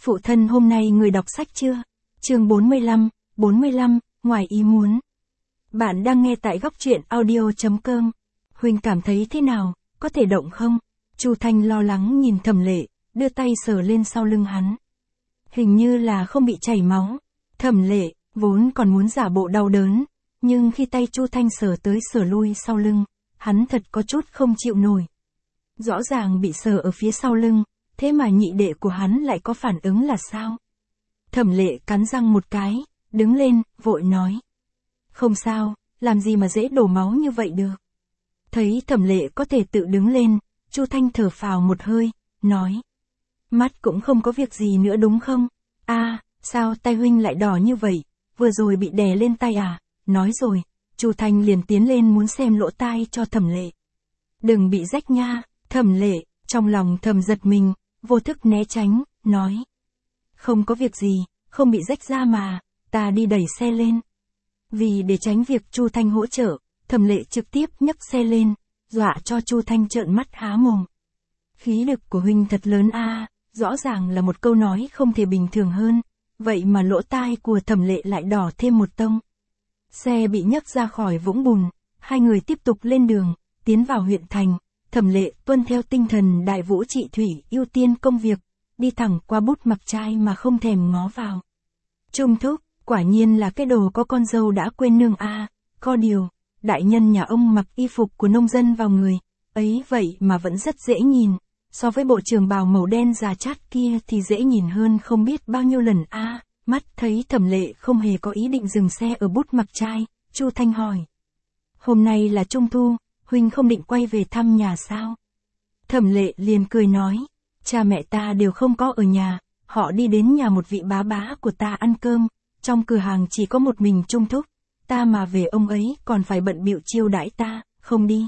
Phụ thân hôm nay người đọc sách chưa? Chương 45, ngoài ý muốn. Bạn đang nghe tại góc truyện audio.com. Huynh cảm thấy thế nào, có thể động không? Chu Thanh lo lắng nhìn Thẩm Lệ, đưa tay sờ lên sau lưng hắn. Hình như là không bị chảy máu. Thẩm Lệ, vốn còn muốn giả bộ đau đớn, nhưng khi tay Chu Thanh sờ tới sờ lui sau lưng, hắn thật có chút không chịu nổi. Rõ ràng bị sờ ở phía sau lưng, thế mà nhị đệ của hắn lại có phản ứng là sao? Thẩm Lệ cắn răng một cái, đứng lên, vội nói. Không sao, làm gì mà dễ đổ máu như vậy được. Thấy Thẩm Lệ có thể tự đứng lên, Chu Thanh thở phào một hơi, nói. Mắt cũng không có việc gì nữa đúng không? Sao tay huynh lại đỏ như vậy, vừa rồi bị đè lên tay à? Nói rồi, Chu Thanh liền tiến lên muốn xem lỗ tai cho Thẩm Lệ. Đừng bị rách nha. Thẩm Lệ, trong lòng thầm giật mình, vô thức né tránh, nói. Không có việc gì, không bị rách ra mà, ta đi đẩy xe lên. Vì để tránh việc Chu Thanh hỗ trợ, Thẩm Lệ trực tiếp nhấc xe lên, dọa cho Chu Thanh trợn mắt há mồm. Khí lực của huynh thật lớn rõ ràng là một câu nói không thể bình thường hơn, vậy mà lỗ tai của Thẩm Lệ lại đỏ thêm một tông. Xe bị nhấc ra khỏi vũng bùn, hai người tiếp tục lên đường, tiến vào huyện thành. Thẩm Lệ tuân theo tinh thần đại vũ trị thủy ưu tiên công việc, đi thẳng qua Bút Mặc Trai mà không thèm ngó vào. Trung thúc, quả nhiên là cái đồ có con dâu đã quên nương có điều, đại nhân nhà ông mặc y phục của nông dân vào người, ấy vậy mà vẫn rất dễ nhìn, so với bộ trường bào màu đen già chát kia thì dễ nhìn hơn không biết bao nhiêu lần Mắt thấy Thẩm Lệ không hề có ý định dừng xe ở Bút Mặc Trai, Chu Thanh hỏi. Hôm nay là Trung thu, huynh không định quay về thăm nhà sao? Thẩm Lệ liền cười nói, cha mẹ ta đều không có ở nhà, họ đi đến nhà một vị bá bá của ta ăn cơm, trong cửa hàng chỉ có một mình Trung thúc, ta mà về ông ấy còn phải bận bịu chiêu đãi ta, không đi.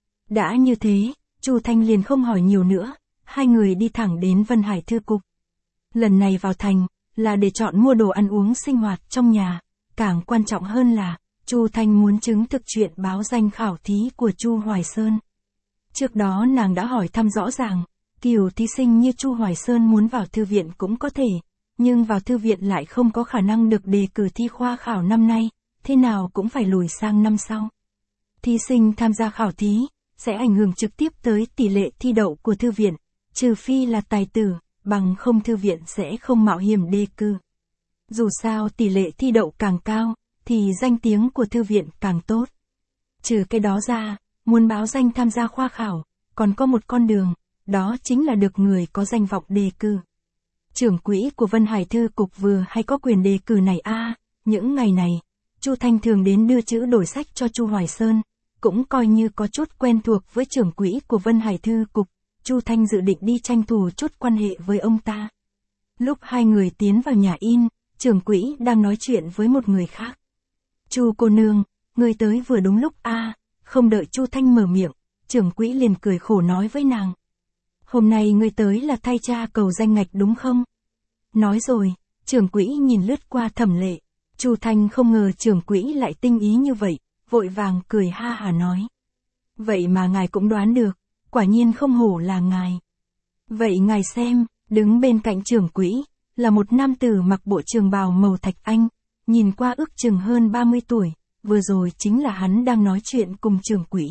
Đã như thế, Chu Thanh liền không hỏi nhiều nữa, hai người đi thẳng đến Vân Hải Thư Cục. Lần này vào thành, là để chọn mua đồ ăn uống sinh hoạt trong nhà, càng quan trọng hơn là, Chu Thanh muốn chứng thực chuyện báo danh khảo thí của Chu Hoài Sơn. Trước đó nàng đã hỏi thăm rõ ràng, kiểu thí sinh như Chu Hoài Sơn muốn vào thư viện cũng có thể, nhưng vào thư viện lại không có khả năng được đề cử thi khoa khảo năm nay, thế nào cũng phải lùi sang năm sau. Thí sinh tham gia khảo thí, sẽ ảnh hưởng trực tiếp tới tỷ lệ thi đậu của thư viện, trừ phi là tài tử, bằng không thư viện sẽ không mạo hiểm đề cử. Dù sao tỷ lệ thi đậu càng cao, thì danh tiếng của thư viện càng tốt. Trừ cái đó ra, muốn báo danh tham gia khoa khảo, còn có một con đường, đó chính là được người có danh vọng đề cử. Trưởng quỹ của Vân Hải Thư Cục vừa hay có quyền đề cử này những ngày này, Chu Thanh thường đến đưa chữ đổi sách cho Chu Hoài Sơn, cũng coi như có chút quen thuộc với trưởng quỹ của Vân Hải Thư Cục, Chu Thanh dự định đi tranh thủ chút quan hệ với ông ta. Lúc hai người tiến vào nhà in, trưởng quỹ đang nói chuyện với một người khác. Chu cô nương, người tới vừa đúng lúc không đợi Chu Thanh mở miệng, trưởng quỹ liền cười khổ nói với nàng. Hôm nay người tới là thay cha cầu danh ngạch đúng không? Nói rồi, trưởng quỹ nhìn lướt qua Thẩm Lệ, Chu Thanh không ngờ trưởng quỹ lại tinh ý như vậy, vội vàng cười ha hả nói. Vậy mà ngài cũng đoán được, quả nhiên không hổ là ngài. Vậy ngài xem, đứng bên cạnh trưởng quỹ, là một nam tử mặc bộ trường bào màu thạch anh, nhìn qua ước chừng hơn 30 tuổi, vừa rồi chính là hắn đang nói chuyện cùng trưởng quỹ.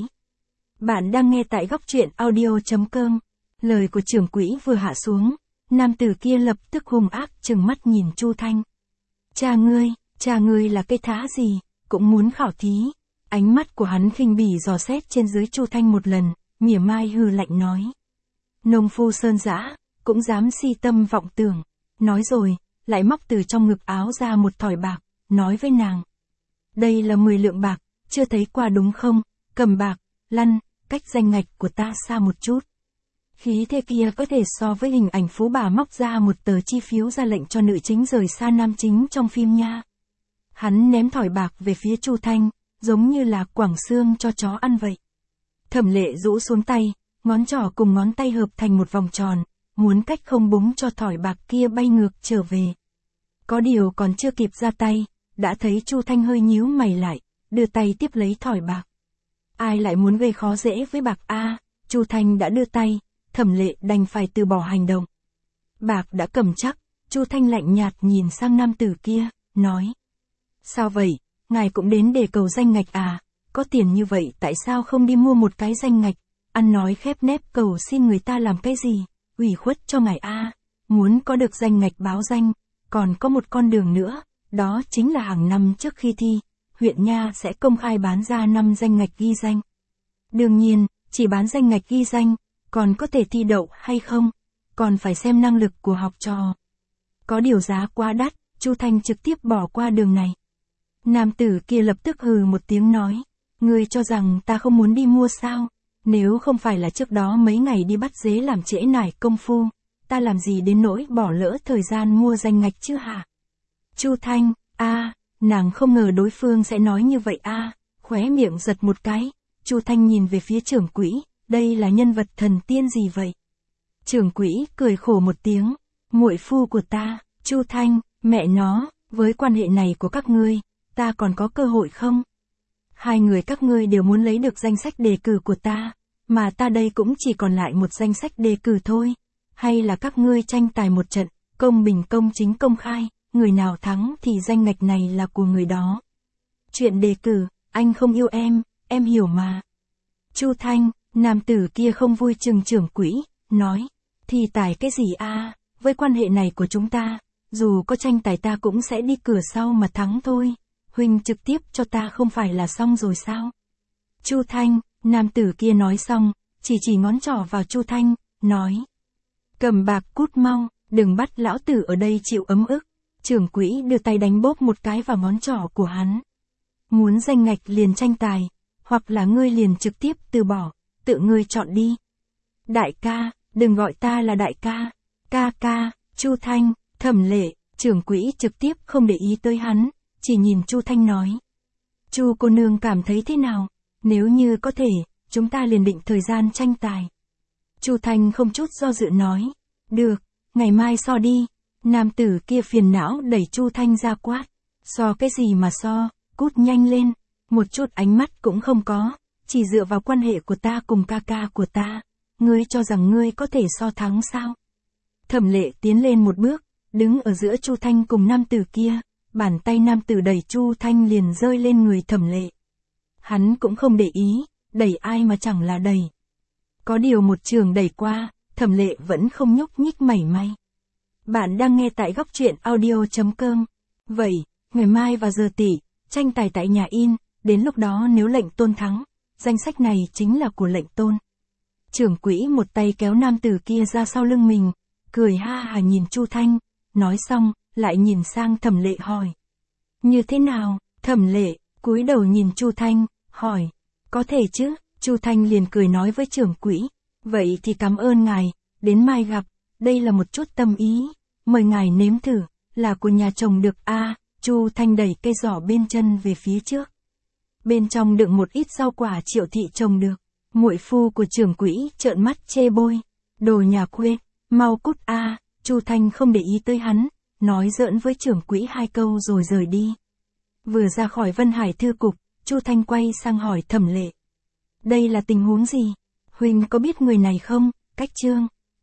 Bạn đang nghe tại góc truyện audio.com, lời của trưởng quỹ vừa hạ xuống, nam tử kia lập tức hung ác trừng mắt nhìn Chu Thanh. Cha ngươi là cái thá gì, cũng muốn khảo thí. Ánh mắt của hắn khinh bỉ dò xét trên dưới Chu Thanh một lần, mỉa mai hừ lạnh nói. Nông phu sơn dã, cũng dám si tâm vọng tưởng. Nói rồi, lại móc từ trong ngực áo ra một thỏi bạc, nói với nàng. Đây là 10 lượng bạc, chưa thấy qua đúng không, cầm bạc, lăn, cách danh ngạch của ta xa một chút. Khí thế kia có thể so với hình ảnh phú bà móc ra một tờ chi phiếu ra lệnh cho nữ chính rời xa nam chính trong phim nha. Hắn ném thỏi bạc về phía Chu Thanh, giống như là quảng xương cho chó ăn vậy. Thẩm Lệ rũ xuống tay, ngón trỏ cùng ngón tay hợp thành một vòng tròn, muốn cách không búng cho thỏi bạc kia bay ngược trở về. Có điều còn chưa kịp ra tay, đã thấy Chu Thanh hơi nhíu mày lại, đưa tay tiếp lấy thỏi bạc. Ai lại muốn gây khó dễ với bạc Chu Thanh đã đưa tay, Thẩm Lệ đành phải từ bỏ hành động. Bạc đã cầm chắc, Chu Thanh lạnh nhạt nhìn sang nam tử kia, nói. Sao vậy, ngài cũng đến để cầu danh ngạch à, có tiền như vậy tại sao không đi mua một cái danh ngạch, ăn nói khép nép cầu xin người ta làm cái gì, ủy khuất cho ngài a. Muốn có được danh ngạch báo danh, còn có một con đường nữa, đó chính là hàng năm trước khi thi, huyện nha sẽ công khai bán ra 5 danh ngạch ghi danh. Đương nhiên, chỉ bán danh ngạch ghi danh, còn có thể thi đậu hay không, còn phải xem năng lực của học trò. Có điều giá quá đắt, Chu Thanh trực tiếp bỏ qua đường này. Nam tử kia lập tức hừ một tiếng nói, ngươi cho rằng ta không muốn đi mua sao, nếu không phải là trước đó mấy ngày đi bắt dế làm trễ nải công phu, ta làm gì đến nỗi bỏ lỡ thời gian mua danh ngạch chứ hả? Chu Thanh, nàng không ngờ đối phương sẽ nói như vậy khóe miệng giật một cái, Chu Thanh nhìn về phía trưởng quỹ, đây là nhân vật thần tiên gì vậy? Trưởng quỹ cười khổ một tiếng, muội phu của ta, Chu Thanh, mẹ nó, với quan hệ này của các ngươi, ta còn có cơ hội không? Hai người các ngươi đều muốn lấy được danh sách đề cử của ta, mà ta đây cũng chỉ còn lại một danh sách đề cử thôi. Hay là các ngươi tranh tài một trận, công bình công chính công khai, người nào thắng thì danh ngạch này là của người đó. Chuyện đề cử, anh không yêu em hiểu mà. Chu Thanh, nam tử kia không vui chừng trưởng quỹ, nói, thì tài cái gì với quan hệ này của chúng ta, dù có tranh tài ta cũng sẽ đi cửa sau mà thắng thôi. Huynh trực tiếp cho ta không phải là xong rồi sao? Chu Thanh, nam tử kia nói xong, chỉ ngón trỏ vào Chu Thanh, nói. Cầm bạc cút mau, đừng bắt lão tử ở đây chịu ấm ức. Trưởng quỹ đưa tay đánh bóp một cái vào ngón trỏ của hắn. Muốn danh ngạch liền tranh tài, hoặc là ngươi liền trực tiếp từ bỏ, tự ngươi chọn đi. Đại ca, đừng gọi ta là đại ca. Ca, Chu Thanh, Thẩm Lệ, trưởng quỹ trực tiếp không để ý tới hắn, chỉ nhìn Chu Thanh nói. Chu cô nương cảm thấy thế nào? Nếu như có thể, chúng ta liền định thời gian tranh tài. Chu Thanh không chút do dự nói. Được, ngày mai so đi. Nam tử kia phiền não đẩy Chu Thanh ra quát. So cái gì mà so, cút nhanh lên. Một chút ánh mắt cũng không có, chỉ dựa vào quan hệ của ta cùng ca của ta. Ngươi cho rằng ngươi có thể so thắng sao? Thẩm Lệ tiến lên một bước, đứng ở giữa Chu Thanh cùng nam tử kia. Bàn tay nam tử đẩy Chu Thanh liền rơi lên người Thẩm Lệ. Hắn cũng không để ý, đẩy ai mà chẳng là đẩy. Có điều một trường đẩy qua, Thẩm Lệ vẫn không nhúc nhích mảy may. Bạn đang nghe tại góc truyện audio.com. Vậy, ngày mai vào giờ tỉ, tranh tài tại nhà in, đến lúc đó nếu lệnh tôn thắng, danh sách này chính là của lệnh tôn. Trưởng quỹ một tay kéo nam tử kia ra sau lưng mình, cười ha hà nhìn Chu Thanh, nói xong, lại nhìn sang Thẩm Lệ hỏi. Như thế nào? Thẩm Lệ, cúi đầu nhìn Chu Thanh, hỏi. Có thể chứ? Chu Thanh liền cười nói với trưởng quỹ. Vậy thì cảm ơn ngài, đến mai gặp, đây là một chút tâm ý, mời ngài nếm thử, là của nhà chồng được Chu Thanh đẩy cây giỏ bên chân về phía trước. Bên trong đựng một ít rau quả Triệu thị trồng được. Muội phu của trưởng quỹ trợn mắt chê bôi. Đồ nhà quê, mau cút Chu Thanh không để ý tới hắn, nói giỡn với trưởng quỹ 2 câu rồi rời đi. Vừa ra khỏi Vân Hải thư cục, Chu Thanh quay sang hỏi Thẩm Lệ. Đây là tình huống gì? Huynh có biết người này không? Cách Trương.